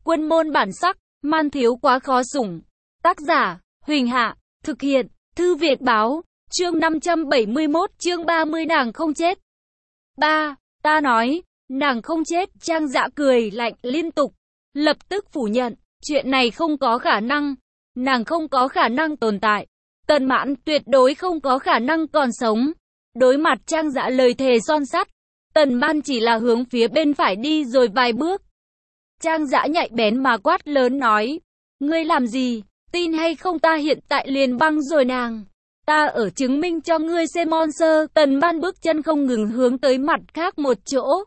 Quân môn bản sắc, man thiếu quá khó sủng. Tác giả, Huỳnh Hạ, thực hiện, Thư Việt Báo, chương 571, chương 30 nàng không chết. Ta nói, nàng không chết, Trang Dã cười lạnh liên tục, lập tức phủ nhận, chuyện này không có khả năng, nàng không có khả năng tồn tại. Tần Mãn tuyệt đối không có khả năng còn sống. Đối mặt Trang Dã lời thề son sắt, Tần Mãn chỉ là hướng phía bên phải đi rồi vài bước. Trang Dã nhạy bén mà quát lớn nói, ngươi làm gì, tin hay không ta hiện tại liền băng rồi nàng. Ta ở chứng minh cho ngươi xem monster. Tần Mãn bước chân không ngừng hướng tới mặt khác một chỗ.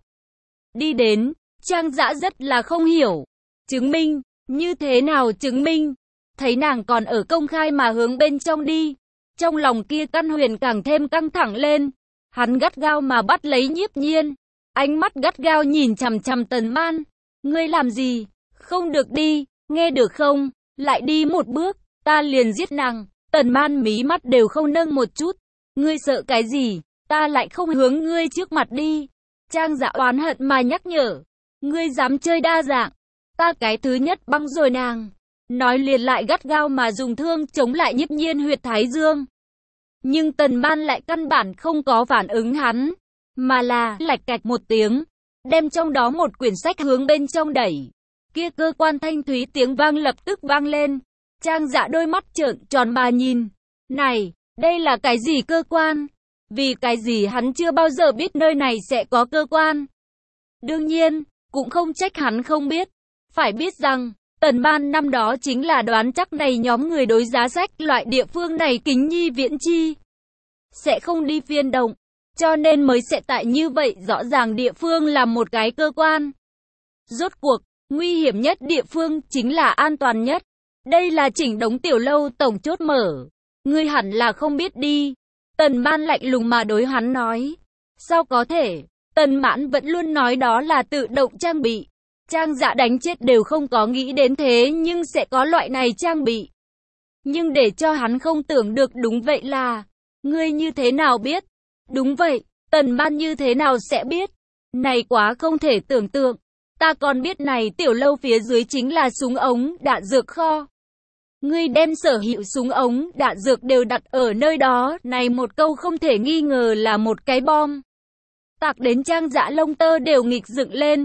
Đi đến, Trang Dã rất là không hiểu. Chứng minh, như thế nào chứng minh? Thấy nàng còn ở công khai mà hướng bên trong đi. Trong lòng kia Căn Huyền càng thêm căng thẳng lên. Hắn gắt gao mà bắt lấy Nhiếp Nhiên. Ánh mắt gắt gao nhìn chằm chằm Tần Mãn. Ngươi làm gì? Không được đi, nghe được không? Lại đi một bước, ta liền giết nàng. Tần Mãn mí mắt đều không nâng một chút. Ngươi sợ cái gì? Ta lại không hướng ngươi trước mặt đi. Trang Dã oán hận mà nhắc nhở. Ngươi dám chơi đa dạng. Ta cái thứ nhất băng rồi nàng. Nói liền lại gắt gao mà dùng thương chống lại Nhiếp Nhiên huyệt thái dương. Nhưng Tần Mãn lại căn bản không có phản ứng hắn. Mà là lạch cạch một tiếng. Đem trong đó một quyển sách hướng bên trong đẩy. Kia cơ quan thanh thúy tiếng vang lập tức vang lên. Trang Dã đôi mắt trợn tròn mà nhìn. Này, đây là cái gì cơ quan? Vì cái gì hắn chưa bao giờ biết nơi này sẽ có cơ quan? Đương nhiên, cũng không trách hắn không biết. Phải biết rằng, Tần Mãn năm đó chính là đoán chắc này nhóm người đối giá sách loại địa phương này Kính Nhi Viễn Chi sẽ không đi phiên động. Cho nên mới sẽ tại như vậy rõ ràng địa phương là một cái cơ quan. Rốt cuộc, nguy hiểm nhất địa phương chính là an toàn nhất. Đây là Chỉnh Đống tiểu lâu tổng chốt mở. Ngươi hẳn là không biết đi. Tần Mãn lạnh lùng mà đối hắn nói. Sao có thể? Tần Mãn vẫn luôn nói đó là tự động trang bị. Trang Dã đánh chết đều không có nghĩ đến thế nhưng sẽ có loại này trang bị. Nhưng để cho hắn không tưởng được đúng vậy là, ngươi như thế nào biết? Đúng vậy, Tần Mãn như thế nào sẽ biết? Này quá không thể tưởng tượng. Ta còn biết này tiểu lâu phía dưới chính là súng ống, đạn dược kho. Ngươi đem sở hữu súng ống, đạn dược đều đặt ở nơi đó. Này một câu không thể nghi ngờ là một cái bom. Tạc đến Trang Dã lông tơ đều nghịch dựng lên.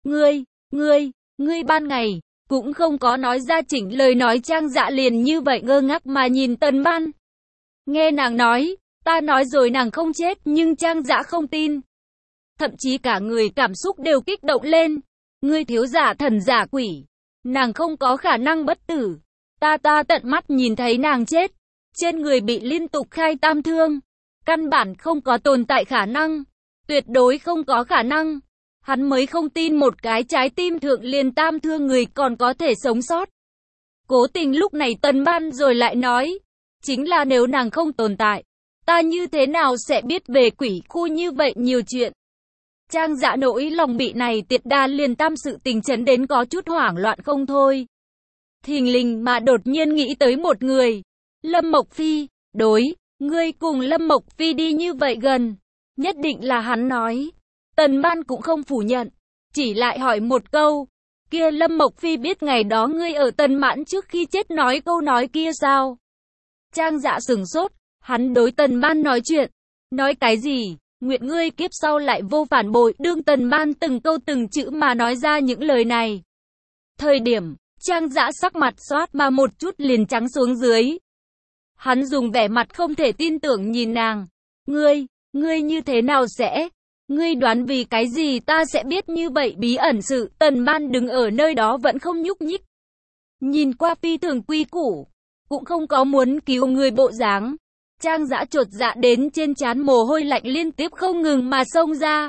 Ngươi ban ngày, cũng không có nói ra chỉnh lời nói. Trang Dã liền như vậy ngơ ngác mà nhìn Tần Mãn. Nghe nàng nói, ta nói rồi nàng không chết nhưng Trang Dã không tin. Thậm chí cả người cảm xúc đều kích động lên. Ngươi thiếu giả thần giả quỷ. Nàng không có khả năng bất tử. Ta tận mắt nhìn thấy nàng chết. Trên người bị liên tục khai tam thương. Căn bản không có tồn tại khả năng. Tuyệt đối không có khả năng. Hắn mới không tin một cái trái tim thượng liền tam thương người còn có thể sống sót. Cố tình lúc này Tần Mãn rồi lại nói. Chính là nếu nàng không tồn tại, ta như thế nào sẽ biết về quỷ khu như vậy nhiều chuyện. Trang Dã nỗi lòng bị này tiệt đa liền tam sự tình chấn đến có chút hoảng loạn không thôi. Thình lình mà đột nhiên nghĩ tới một người. Lâm Mộc Phi, ngươi cùng Lâm Mộc Phi đi như vậy gần. Nhất định là hắn nói. Tần Mãn cũng không phủ nhận. Chỉ lại hỏi một câu. Kia Lâm Mộc Phi biết ngày đó ngươi ở Tần Mãn trước khi chết nói câu nói kia sao? Trang Dã sửng sốt. Hắn đối Tần Mãn nói chuyện. Nói cái gì? Nguyện ngươi kiếp sau lại vô phản bội. Đương Tần Mãn từng câu từng chữ mà nói ra những lời này. Thời điểm, Trang Dã sắc mặt xoát mà một chút liền trắng xuống dưới. Hắn dùng vẻ mặt không thể tin tưởng nhìn nàng. Ngươi như thế nào sẽ? Ngươi đoán vì cái gì ta sẽ biết như vậy bí ẩn sự? Tần Mãn đứng ở nơi đó vẫn không nhúc nhích. Nhìn qua phi thường quy củ. Cũng không có muốn cứu người bộ dáng. Trang Dã chột dạ đến trên trán mồ hôi lạnh liên tiếp không ngừng mà xông ra.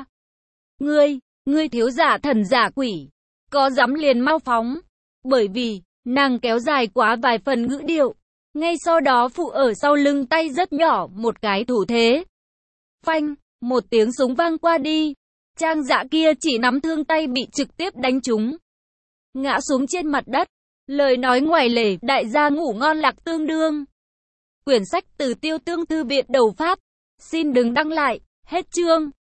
Ngươi thiếu giả thần giả quỷ. Có dám liền mau phóng. Bởi vì, nàng kéo dài quá vài phần ngữ điệu. Ngay sau đó phụ ở sau lưng tay rất nhỏ một cái thủ thế. Phanh, một tiếng súng vang qua đi. Trang Dã kia chỉ nắm thương tay bị trực tiếp đánh trúng. Ngã xuống trên mặt đất. Lời nói ngoài lề, đại gia ngủ ngon lạc tương đương. Quyển sách từ Tiêu Tương Thư viện đầu Pháp. Xin đừng đăng lại, hết chương.